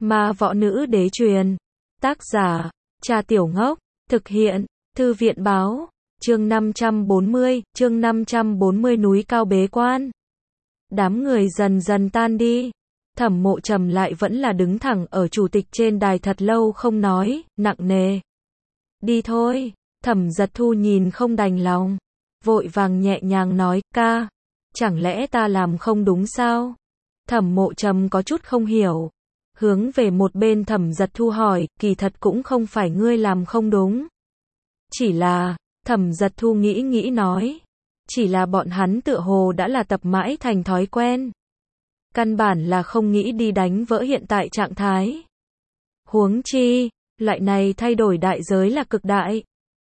Ma võ nữ đế truyền. Tác giả, Trà Tiểu Ngốc. Thực hiện, Thư viện báo. Chương 540 núi cao bế quan. Đám người dần dần tan đi. Thẩm Mộ Trầm lại vẫn là đứng thẳng ở chủ tịch trên đài thật lâu không nói, nặng nề. Đi thôi. Thẩm Giật Thu nhìn không đành lòng, vội vàng nhẹ nhàng nói, ca, chẳng lẽ ta làm không đúng sao? Thẩm Mộ Trầm có chút không hiểu, hướng về một bên Thẩm Giật Thu hỏi, kỳ thật cũng không phải ngươi làm không đúng. Chỉ là, Thẩm Giật Thu nghĩ nghĩ nói, chỉ là bọn hắn tựa hồ đã là tập mãi thành thói quen. Căn bản là không nghĩ đi đánh vỡ hiện tại trạng thái. Huống chi, loại này thay đổi đại giới là cực đại.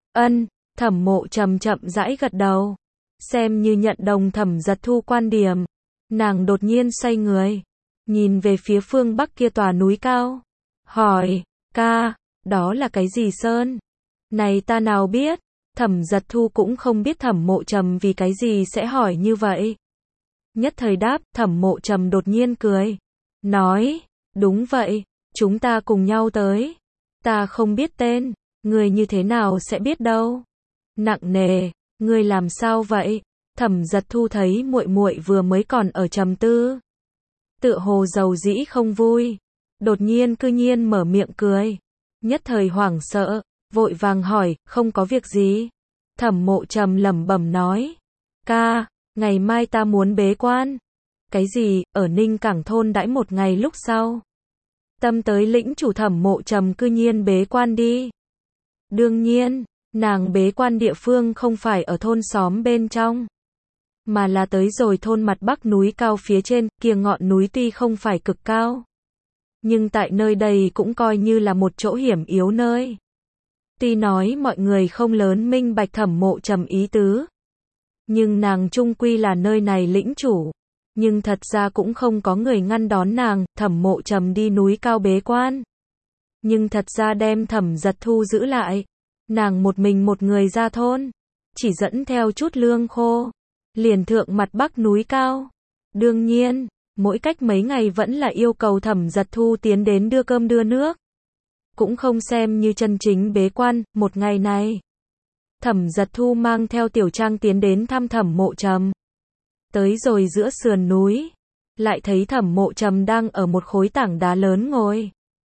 Thẩm Mộ Trầm chậm rãi gật đầu, xem như nhận đồng Thẩm Giật Thu quan điểm. Nàng đột nhiên xoay người, nhìn về phía phương bắc kia tòa núi cao, hỏi, ca, đó là cái gì sơn? Này ta nào biết. Thẩm Giật Thu cũng không biết Thẩm Mộ Trầm vì cái gì sẽ hỏi như vậy. Nhất thời đáp, Thẩm Mộ Trầm đột nhiên cười, nói, đúng vậy, chúng ta cùng nhau tới. Ta không biết tên, người như thế nào sẽ biết đâu. Nặng nề, ngươi làm sao vậy? Thẩm Giật Thu thấy muội muội vừa mới còn ở trầm tư, tựa hồ dầu dĩ không vui, đột nhiên cư nhiên mở miệng cười, nhất thời hoảng sợ, vội vàng hỏi, không có việc gì. Thẩm Mộ Trầm lẩm bẩm nói, ca, ngày mai ta muốn bế quan. Cái gì? Ở Ninh Cảng thôn đãi một ngày lúc sau. Tâm tới lĩnh chủ. Thẩm Mộ Trầm cư nhiên bế quan đi. Đương nhiên, nàng bế quan địa phương không phải ở thôn xóm bên trong, mà là tới rồi thôn mặt bắc núi cao phía trên, kia ngọn núi tuy không phải cực cao, nhưng tại nơi đây cũng coi như là một chỗ hiểm yếu nơi. Tuy nói mọi người không lớn minh bạch Thẩm Mộ Trầm ý tứ, nhưng nàng chung quy là nơi này lĩnh chủ, nhưng thật ra cũng không có người ngăn đón nàng. Thẩm Mộ Trầm đi núi cao bế quan, nhưng thật ra đem Thẩm Giật Thu giữ lại. Nàng một mình một người ra thôn, chỉ dẫn theo chút lương khô, liền thượng mặt bắc núi cao. Đương nhiên, mỗi cách mấy ngày vẫn là yêu cầu Thẩm Giật Thu tiến đến đưa cơm đưa nước, cũng không xem như chân chính bế quan. Một ngày này, Thẩm Giật Thu mang theo Tiểu Trang tiến đến thăm Thẩm Mộ Trầm. Tới rồi giữa sườn núi, lại thấy Thẩm Mộ Trầm đang ở một khối tảng đá lớn ngồi,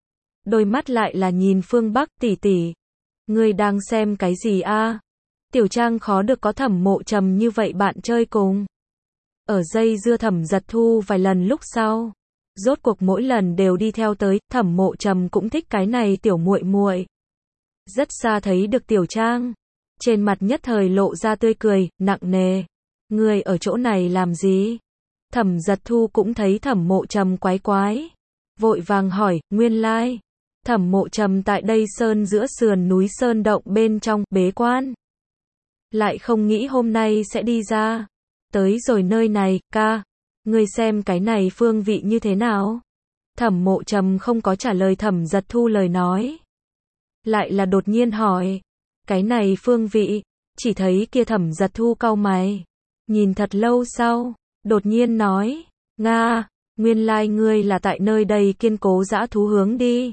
đôi mắt lại là nhìn phương bắc. Tỷ tỷ, ngươi đang xem cái gì a? Tiểu Trang khó được có Thẩm Mộ Trầm như vậy bạn chơi cùng. Ở dây dưa Thẩm Giật Thu vài lần lúc sau, rốt cuộc mỗi lần đều đi theo tới. Thẩm Mộ Trầm cũng thích cái này tiểu muội muội. Rất xa thấy được Tiểu Trang, trên mặt nhất thời lộ ra tươi cười, nặng nề. Ngươi ở chỗ này làm gì? Thẩm Giật Thu cũng thấy Thẩm Mộ Trầm quái quái, vội vàng hỏi, nguyên lai, Thẩm Mộ Trầm tại đây sơn giữa sườn núi sơn động bên trong bế quan, lại không nghĩ hôm nay sẽ đi ra. Tới rồi nơi này, ca, ngươi xem cái này phương vị như thế nào? Thẩm Mộ Trầm không có trả lời Thẩm Giật Thu lời nói, lại là đột nhiên hỏi, cái này phương vị? Chỉ thấy kia Thẩm Giật Thu cau mày, nhìn thật lâu sau, đột nhiên nói, nga, nguyên lai ngươi là tại nơi đây kiên cố dã thú hướng đi.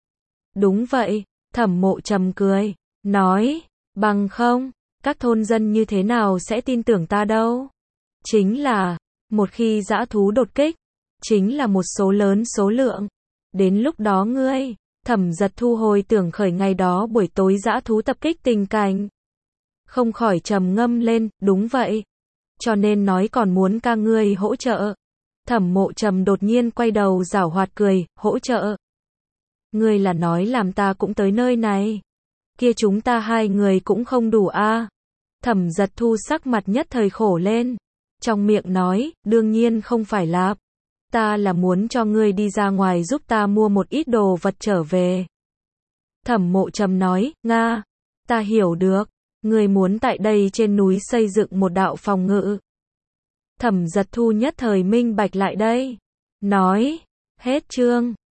Đúng vậy. Thẩm Mộ Trầm cười, nói, bằng không, các thôn dân như thế nào sẽ tin tưởng ta đâu? Chính là, một khi dã thú đột kích, chính là một số lớn số lượng. Đến lúc đó ngươi, Thẩm Giật Thu hồi tưởng khởi ngày đó buổi tối dã thú tập kích tình cảnh, không khỏi trầm ngâm lên, đúng vậy. Cho nên nói còn muốn ca ngươi hỗ trợ. Thẩm Mộ Trầm đột nhiên quay đầu giảo hoạt cười, hỗ trợ? Ngươi là nói làm ta cũng tới nơi này? Kia chúng ta hai người cũng không đủ a. Thẩm Giật Thu sắc mặt nhất thời khổ lên, trong miệng nói, đương nhiên không phải là. Ta là muốn cho ngươi đi ra ngoài giúp ta mua một ít đồ vật trở về. Thẩm Mộ Trầm nói, nga, ta hiểu được, ngươi muốn tại đây trên núi xây dựng một đạo phòng ngự. Thẩm Giật Thu nhất thời minh bạch lại đây, nói, hết chương.